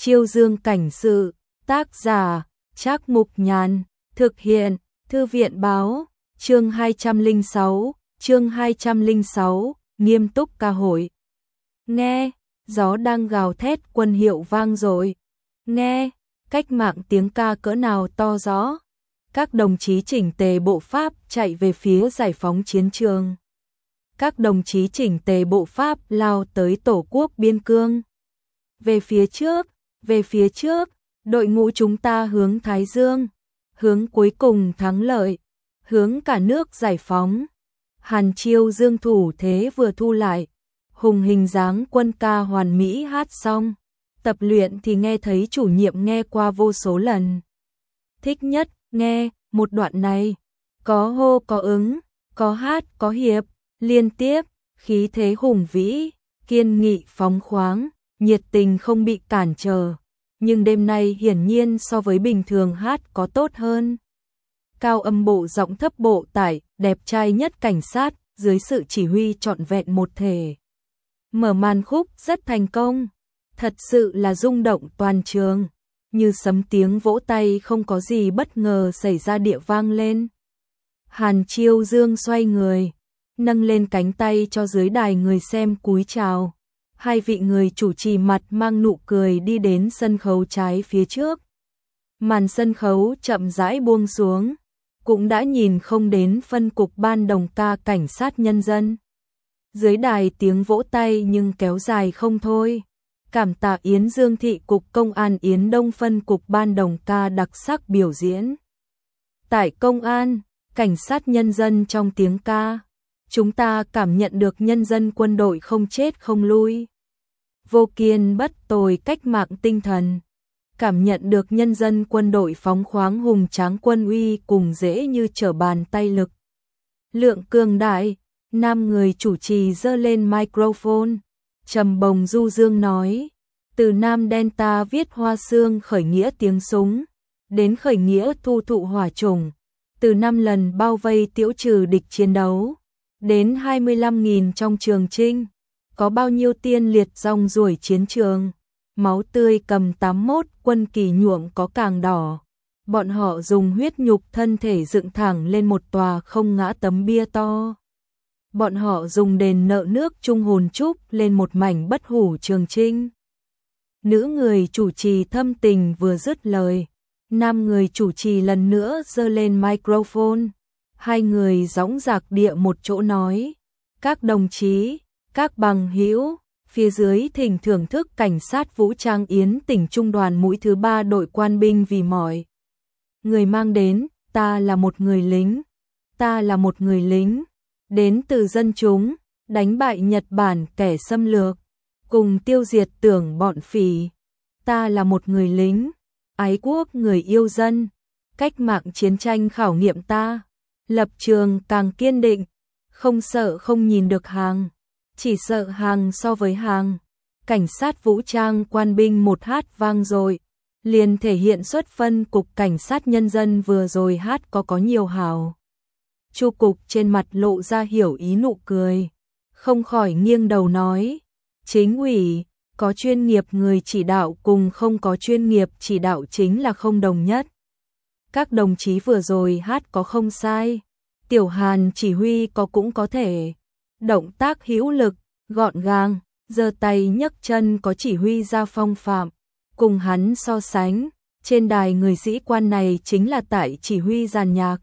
Chiêu Dương cảnh sự, tác giả, Trác Mục Nhàn, thực hiện, Thư viện báo, chương 206, nghiêm túc ca hội. Nghe, gió đang gào thét quân hiệu vang dội. Nghe, cách mạng tiếng ca cỡ nào to rõ. Các đồng chí chỉnh tề bộ pháp chạy về phía giải phóng chiến trường. Các đồng chí chỉnh tề bộ pháp lao tới tổ quốc biên cương. Về phía trước, đội ngũ chúng ta hướng Thái Dương, hướng cuối cùng thắng lợi, hướng cả nước giải phóng. Hàn Chiêu Dương thủ thế vừa thu lại, hùng hình dáng quân ca hoàn mỹ hát xong. Tập luyện thì nghe thấy chủ nhiệm nghe qua vô số lần. Thích nhất nghe một đoạn này, có hô có ứng, có hát có hiệp, liên tiếp, khí thế hùng vĩ, kiên nghị phóng khoáng, nhiệt tình không bị cản trở. Nhưng đêm nay hiển nhiên so với bình thường hát có tốt hơn. Cao âm bộ giọng thấp bộ tải, đẹp trai nhất cảnh sát, dưới sự chỉ huy trọn vẹn một thể. Mở màn khúc rất thành công, thật sự là rung động toàn trường, như sấm tiếng vỗ tay không có gì bất ngờ xảy ra địa vang lên. Hàn Chiêu Dương xoay người, nâng lên cánh tay cho dưới đài người xem cúi chào. Hai vị người chủ trì mặt mang nụ cười đi đến sân khấu trái phía trước. Màn sân khấu chậm rãi buông xuống, cũng đã nhìn không đến phân cục ban đồng ca cảnh sát nhân dân. Dưới đài tiếng vỗ tay nhưng kéo dài không thôi. Cảm tạ Yến Dương thị cục công an Yến Đông phân cục ban đồng ca đặc sắc biểu diễn. Tại công an, cảnh sát nhân dân trong tiếng ca, chúng ta cảm nhận được nhân dân quân đội không chết không lui. Vô kiên bất tồi cách mạng tinh thần. Cảm nhận được nhân dân quân đội phóng khoáng hùng tráng quân uy cùng dễ như trở bàn tay lực. Lượng cường đại, nam người chủ trì giơ lên microphone, trầm bồng du dương nói, từ Nam Delta viết hoa xương khởi nghĩa tiếng súng, đến khởi nghĩa thu thụ hỏa chủng, từ 5 lần bao vây tiễu trừ địch chiến đấu, đến 25.000 trong trường chinh, có bao nhiêu tiên liệt rong ruổi chiến trường, máu tươi cầm 81 quân kỳ nhuộm có càng đỏ. Bọn họ dùng huyết nhục thân thể dựng thẳng lên một tòa không ngã tấm bia to. Bọn họ dùng đền nợ nước chung hồn trúc lên một mảnh bất hủ trường chinh. Nữ người chủ trì thâm tình vừa dứt lời, nam người chủ trì lần nữa giơ lên microphone. Hai người dõng dạc địa một chỗ nói, các đồng chí, các bằng hữu, phía dưới thỉnh thưởng thức cảnh sát vũ trang Yến tỉnh trung đoàn mũi thứ 3 đội quan binh vì mọi người mang đến, ta là một người lính, ta là một người lính, đến từ dân chúng, đánh bại Nhật Bản kẻ xâm lược, cùng tiêu diệt tưởng bọn phỉ, ta là một người lính, ái quốc người yêu dân, cách mạng chiến tranh khảo nghiệm ta, lập trường càng kiên định, không sợ không nhìn được hàng, chỉ sợ hàng so với hàng. Cảnh sát vũ trang quan binh một hát vang rồi, liền thể hiện xuất phân cục cảnh sát nhân dân vừa rồi hát có nhiều hào. Chu cục trên mặt lộ ra hiểu ý nụ cười, không khỏi nghiêng đầu nói, chính ủy, có chuyên nghiệp người chỉ đạo cùng không có chuyên nghiệp chỉ đạo chính là không đồng nhất. Các đồng chí vừa rồi hát có không sai, Tiểu Hàn chỉ huy cũng có thể. Động tác hữu lực, gọn gàng, giơ tay nhấc chân có chỉ huy ra phong phạm. Cùng hắn so sánh, trên đài người sĩ quan này chính là tại chỉ huy dàn nhạc.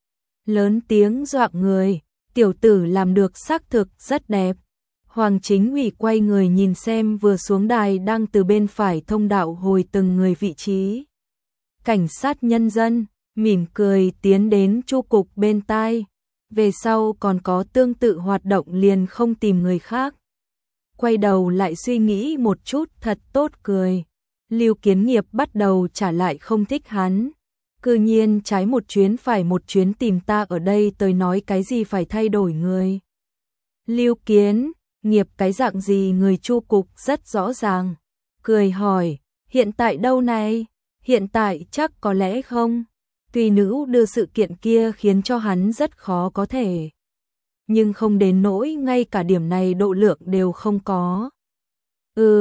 Lớn tiếng dọa người, tiểu tử làm được xác thực rất đẹp. Hoàng chính ủy quay người nhìn xem vừa xuống đài đang từ bên phải thông đạo hồi từng người vị trí. Cảnh sát nhân dân, mỉm cười tiến đến Chu cục bên tai. Về sau còn có tương tự hoạt động liền không tìm người khác. Quay đầu lại suy nghĩ một chút thật tốt cười. Lưu Kiến Nghiệp bắt đầu trả lại không thích hắn. Cư nhiên trái một chuyến phải một chuyến tìm ta ở đây tới nói cái gì phải thay đổi người. Lưu Kiến Nghiệp cái dạng gì người Chu cục rất rõ ràng. Cười hỏi, hiện tại đâu này? Hiện tại chắc có lẽ không. Tuy nữ đưa sự kiện kia khiến cho hắn rất khó có thể. Nhưng không đến nỗi ngay cả điểm này độ lượng đều không có.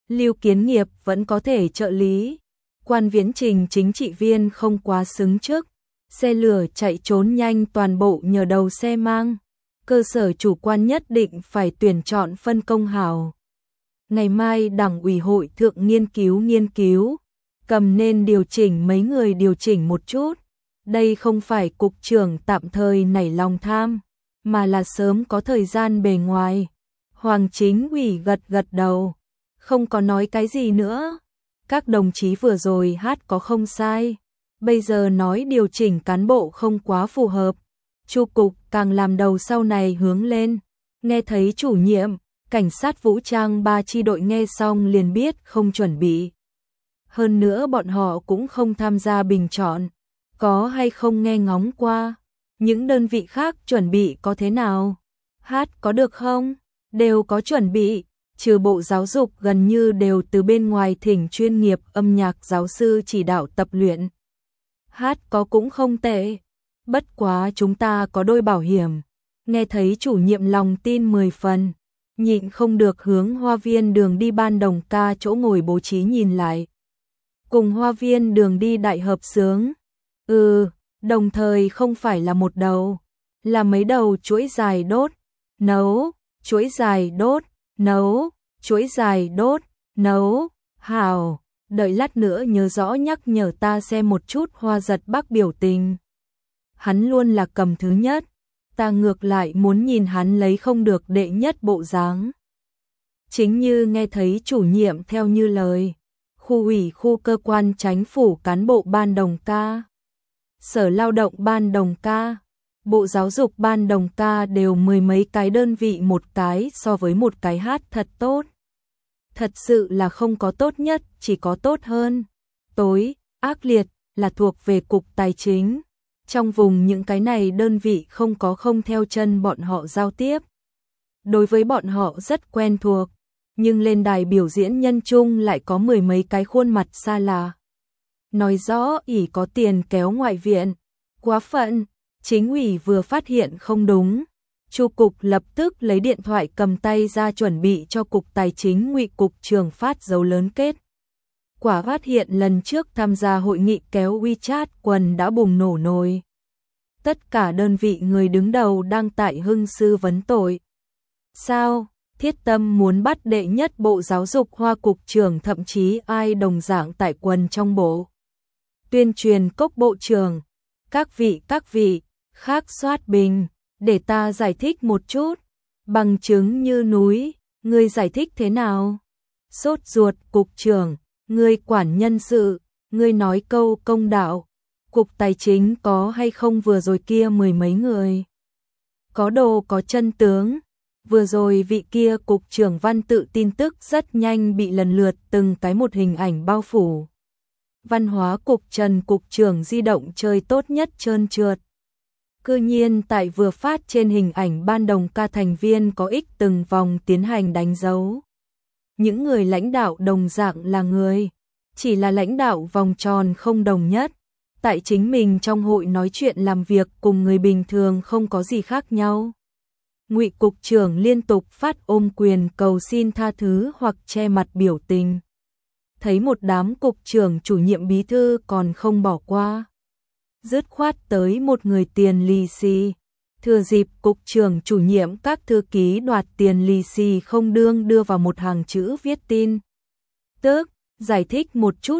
Lưu Kiến Nghiệp vẫn có thể trợ lý. Quan Viễn Trình chính trị viên không quá xứng chức. Xe lửa chạy trốn nhanh toàn bộ nhờ đầu xe mang. Cơ sở chủ quan nhất định phải tuyển chọn phân công hảo. Ngày mai Đảng ủy hội thượng nghiên cứu, cầm nên điều chỉnh mấy người điều chỉnh một chút. Đây không phải cục trưởng tạm thời nảy lòng tham, mà là sớm có thời gian bề ngoài. Hoàng Chính Ủy gật gật đầu, không có nói cái gì nữa. Các đồng chí vừa rồi hát có không sai, bây giờ nói điều chỉnh cán bộ không quá phù hợp. Chu cục càng làm đầu sau này hướng lên, nghe thấy chủ nhiệm, cảnh sát vũ trang 3 chi đội nghe xong liền biết không chuẩn bị. Hơn nữa bọn họ cũng không tham gia bình chọn, có hay không nghe ngóng qua. Những đơn vị khác chuẩn bị có thế nào? Hát có được không? Đều có chuẩn bị, trừ Bộ Giáo dục gần như đều từ bên ngoài thỉnh chuyên nghiệp âm nhạc giáo sư chỉ đạo tập luyện. Hát có cũng không tệ, bất quá chúng ta có đôi bảo hiểm. Nghe thấy chủ nhiệm lòng tin 10 phần, nhịn không được hướng Hoa Viên Đường đi ban đồng ca chỗ ngồi bố trí nhìn lại. Cùng Hoa Viên Đường đi đại hợp xướng. Đồng thời không phải là một đầu, là mấy đầu chuỗi dài đốt, nấu, chuỗi dài đốt, nấu, chuỗi dài đốt, nấu, hào, đợi lát nữa nhớ rõ nhắc nhở ta xem một chút Hoa Giật Bắc biểu tình. Hắn luôn là cầm thứ nhất, ta ngược lại muốn nhìn hắn lấy không được đệ nhất bộ dáng. Chính như nghe thấy chủ nhiệm theo như lời, khu ủy khu cơ quan chính phủ cán bộ ban đồng ca, Sở Lao động ban đồng ca, Bộ Giáo dục ban đồng ca đều mười mấy cái đơn vị một cái so với một cái hát thật tốt. Thật sự là không có tốt nhất, chỉ có tốt hơn. Tối, ác liệt là thuộc về Cục Tài chính. Trong vùng những cái này đơn vị không theo chân bọn họ giao tiếp. Đối với bọn họ rất quen thuộc, nhưng lên đài biểu diễn nhân chung lại có mười mấy cái khuôn mặt xa lạ. Nói rõ ỷ có tiền kéo ngoại viện, quá phận. Chính ủy vừa phát hiện không đúng, Chu cục lập tức lấy điện thoại cầm tay ra chuẩn bị cho Cục Tài chính Ngụy cục trưởng phát dấu lớn kết. Quả phát hiện lần trước tham gia hội nghị kéo WeChat quần đã bùng nổ nồi. Tất cả đơn vị người đứng đầu đang tại hưng sư vấn tội. Sao? Thiết Tâm muốn bắt đệ nhất Bộ Giáo dục Hoa cục trưởng, thậm chí ai đồng dạng tại quần trong bộ. Tuyên truyền Cốc bộ trưởng, các vị, khác soát bình, để ta giải thích một chút, bằng chứng như núi, ngươi giải thích thế nào? Sốt ruột cục trưởng, ngươi quản nhân sự, ngươi nói câu công đạo, Cục Tài chính có hay không vừa rồi kia mười mấy người? Có đồ có chân tướng, vừa rồi vị kia cục trưởng văn tự tin tức rất nhanh bị lần lượt từng cái một hình ảnh bao phủ. Văn hóa cục Trần cục trưởng di động chơi tốt nhất trơn trượt. Cư nhiên tại vừa phát trên hình ảnh ban đồng ca thành viên có ích từng vòng tiến hành đánh dấu. Những người lãnh đạo đồng dạng là người, chỉ là lãnh đạo vòng tròn không đồng nhất. Tại chính mình trong hội nói chuyện làm việc cùng người bình thường không có gì khác nhau. Ngụy cục trưởng liên tục phát ôm quyền cầu xin tha thứ hoặc che mặt biểu tình. Thấy một đám cục trưởng chủ nhiệm bí thư còn không bỏ qua. Dứt khoát tới một người tiền lì xì. Thừa dịp cục trưởng chủ nhiệm các thư ký đoạt tiền lì xì không đương đưa vào một hàng chữ viết tin. Tức, giải thích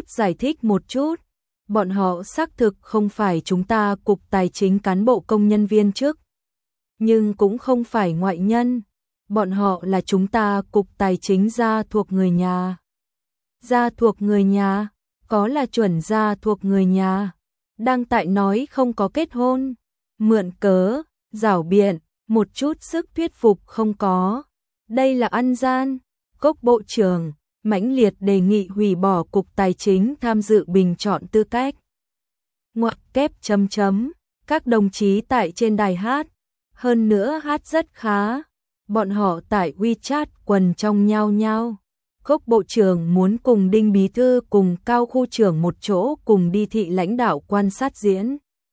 một chút. Bọn họ xác thực không phải chúng ta Cục Tài chính cán bộ công nhân viên chức. Nhưng cũng không phải ngoại nhân. Bọn họ là chúng ta Cục Tài chính gia thuộc người nhà. Gia thuộc người nhà, có là chuẩn gia thuộc người nhà. Đang tại nói không có kết hôn. Mượn cớ, giảo biện, một chút sức thuyết phục không có. Đây là ăn gian. Cốc bộ trưởng mãnh liệt đề nghị hủy bỏ Cục Tài chính tham dự bình chọn tư cách. Ngoặc kép chấm chấm, các đồng chí tại trên đài hát, hơn nữa hát rất khá. Bọn họ tại WeChat quần trong nhao nhao. Cốc bộ trưởng muốn cùng Đinh bí thư cùng Cao khu trưởng một chỗ cùng đi thị lãnh đạo quan sát diễn.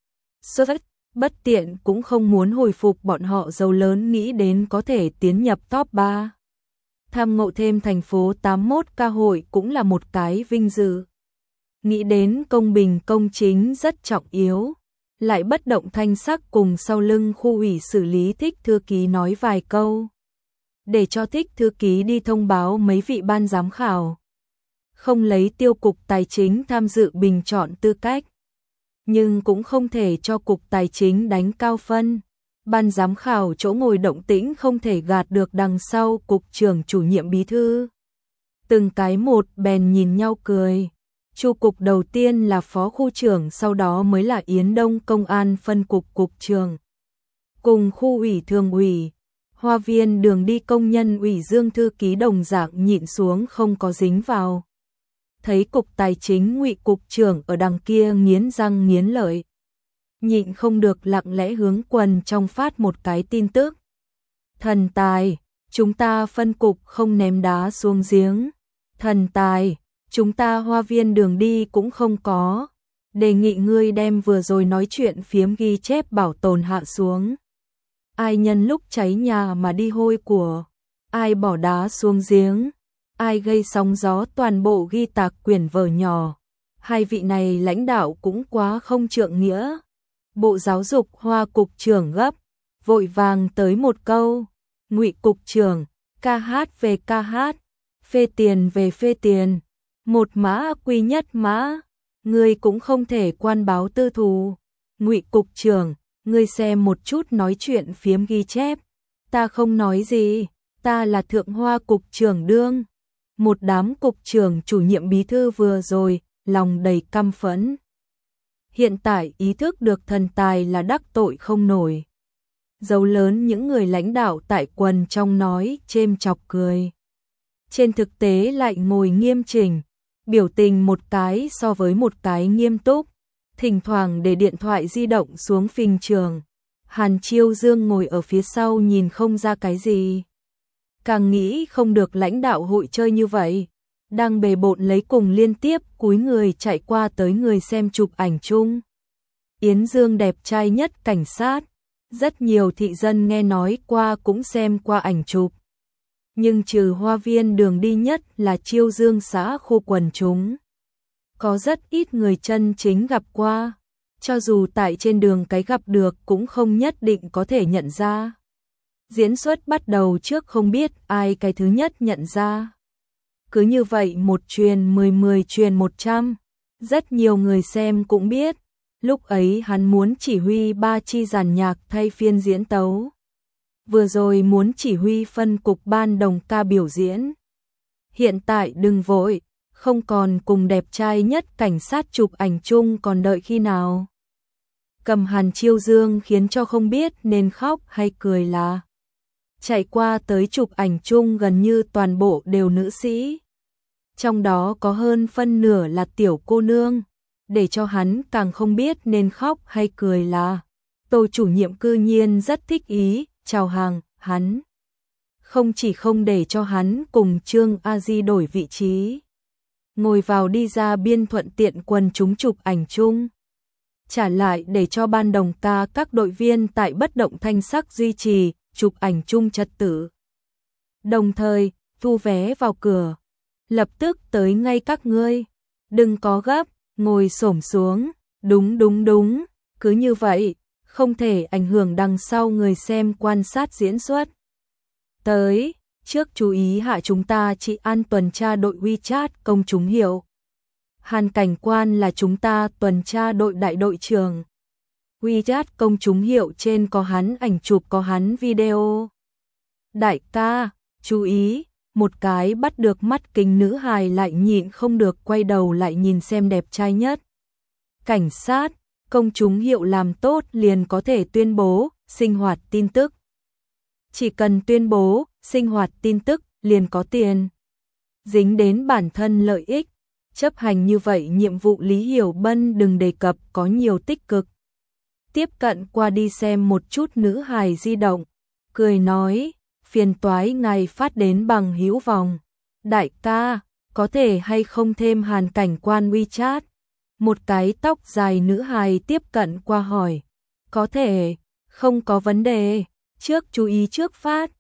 Bất tiện cũng không muốn hồi phục bọn họ giàu lớn nghĩ đến có thể tiến nhập top 3. tham ngộ thêm thành phố 81 ca hội cũng là một cái vinh dự. Nghĩ đến công bình công chính rất trọng yếu, lại bất động thanh sắc cùng sau lưng khu ủy xử lý Thích thư ký nói vài câu. Để cho Thích thư ký đi thông báo mấy vị ban giám khảo. Không lấy tiêu cục tài chính tham dự bình chọn tư cách. Nhưng cũng không thể cho cục tài chính đánh cao phân. Ban giám khảo chỗ ngồi động tĩnh không thể gạt được đằng sau cục trưởng chủ nhiệm bí thư. Từng cái một bèn nhìn nhau cười. Chu cục đầu tiên là phó khu trưởng, sau đó mới là Yến Đông công an phân cục cục trưởng. Cùng khu ủy thường ủy, Hoa viên đường đi công nhân ủy Dương thư ký đồng dạng nhịn xuống không có dính vào. Thấy cục tài chính Ngụy cục trưởng ở đằng kia nghiến răng nghiến lợi. Nhịn không được lặng lẽ hướng quần trong phát một cái tin tức. Thần tài, chúng ta phân cục không ném đá xuống giếng. Thần tài, chúng ta hoa viên đường đi cũng không có. Đề nghị ngươi đem vừa rồi nói chuyện phiếm ghi chép bảo tồn hạ xuống. Ai nhân lúc cháy nhà mà đi hôi của, ai bỏ đá xuống giếng, ai gây sóng gió toàn bộ ghi tạc quyển vở nhỏ. Hai vị này lãnh đạo cũng quá không trượng nghĩa. Bộ Giáo dục Hoa cục trưởng gấp, vội vàng tới một câu. Ngụy cục trưởng, ca hát về ca hát, phê tiền về phê tiền, một mã quy nhất mã, ngươi cũng không thể quan báo tư thù. Ngụy cục trưởng, ngươi xem một chút nói chuyện phiếm ghi chép, ta không nói gì, ta là thượng Hoa cục trưởng đương. Một đám cục trưởng chủ nhiệm bí thư vừa rồi, lòng đầy căm phẫn. Hiện tại ý thức được thần tài là đắc tội không nổi. Dấu lớn những người lãnh đạo tại quần trong nói chêm chọc cười. Trên thực tế lại ngồi nghiêm chỉnh, biểu tình một cái so với một cái nghiêm túc, thỉnh thoảng để điện thoại di động xuống phình trường. Hàn Chiêu Dương ngồi ở phía sau nhìn không ra cái gì. Càng nghĩ không được lãnh đạo hội chơi như vậy. Đang bề bộn lấy cùng liên tiếp cúi người chạy qua tới người xem chụp ảnh chung. Yến Dương đẹp trai nhất cảnh sát. Rất nhiều thị dân nghe nói qua cũng xem qua ảnh chụp. Nhưng trừ hoa viên đường đi nhất là Chiêu Dương xã khu quần chúng. Có rất ít người chân chính gặp qua. Cho dù tại trên đường cái gặp được cũng không nhất định có thể nhận ra. Diễn xuất bắt đầu trước không biết ai cái thứ nhất nhận ra. Cứ như vậy một truyền 10 truyền 100. Rất nhiều người xem cũng biết. Lúc ấy hắn muốn chỉ huy 3 chi giàn nhạc thay phiên diễn tấu. Vừa rồi muốn chỉ huy phân cục ban đồng ca biểu diễn. Hiện tại đừng vội, không còn cùng đẹp trai nhất cảnh sát chụp ảnh chung còn đợi khi nào. Cầm Hàn Chiêu Dương khiến cho không biết nên khóc hay cười là. Chạy qua tới chụp ảnh chung gần như toàn bộ đều nữ sĩ. Trong đó có hơn phân nửa là tiểu cô nương. Để cho hắn càng không biết nên khóc hay cười là. Tô chủ nhiệm cư nhiên rất thích ý, chào hàng, hắn. Không chỉ không để cho hắn cùng Trương A Di đổi vị trí. Ngồi vào đi ra biên thuận tiện quần chúng chụp ảnh chung. Trả lại để cho ban đồng ca các đội viên tại bất động thanh sắc duy trì, chụp ảnh chung trật tự. Đồng thời, thu vé vào cửa. Lập tức tới ngay các ngươi. Đừng có gấp, ngồi xổm xuống. Đúng, cứ như vậy, không thể ảnh hưởng đằng sau người xem quan sát diễn xuất. Tới, trước chú ý hạ chúng ta trị an tuần tra đội WeChat công chúng hiệu. Hàn cảnh quan là chúng ta tuần tra đội đại đội trưởng. WeChat công chúng hiệu trên có hắn ảnh chụp có hắn video. Đại ca, chú ý, một cái bắt được mắt kính nữ hài lại nhịn không được quay đầu lại nhìn xem đẹp trai nhất. Cảnh sát, công chúng hiệu làm tốt liền có thể tuyên bố, sinh hoạt tin tức. Chỉ cần tuyên bố, sinh hoạt tin tức, liền có tiền. Dính đến bản thân lợi ích. Chấp hành như vậy nhiệm vụ Lý Hiểu Bân đừng đề cập có nhiều tích cực. Tiếp cận qua đi xem một chút nữ hài di động. Cười nói, phiền toái ngài phát đến bằng hữu vòng. Đại ca, có thể hay không thêm Hàn cảnh quan WeChat? Một cái tóc dài nữ hài tiếp cận qua hỏi. Có thể, không có vấn đề. Trước chú ý trước phát.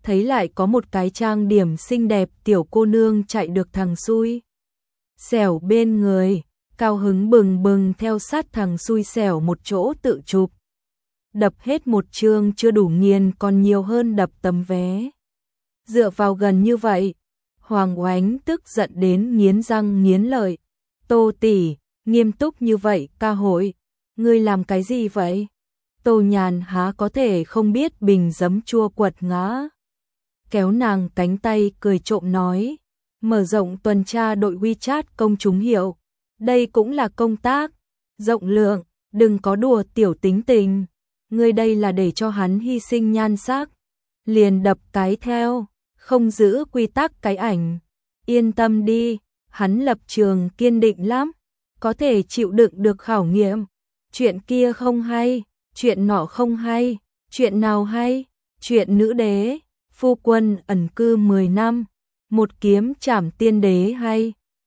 thấy lại có một cái trang điểm xinh đẹp tiểu cô nương chạy được thằng xui xẻo bên người, cao hứng bừng bừng theo sát thằng xui xẻo một chỗ tự chụp. Đập hết một chương chưa đủ nghiền còn nhiều hơn đập tấm vé. Dựa vào gần như vậy, Hoàng Oánh tức giận đến nghiến răng nghiến lợi. Tô tỷ, nghiêm túc như vậy ca hội, ngươi làm cái gì vậy? Tô Nhàn há có thể không biết bình giấm chua quật ngã. Kéo nàng cánh tay cười trộm nói, mở rộng tuần tra đội WeChat công chúng hiểu, đây cũng là công tác, rộng lượng, đừng có đùa tiểu tính tình, ngươi đây là để cho hắn hy sinh nhan sắc, liền đập cái theo, không giữ quy tắc cái ảnh, yên tâm đi, hắn lập trường kiên định lắm, có thể chịu đựng được khảo nghiệm, chuyện kia không hay, chuyện nọ không hay, chuyện nào hay, chuyện nữ đế, phu quân ẩn cư 10 năm, một kiếm trảm tiên đế hay.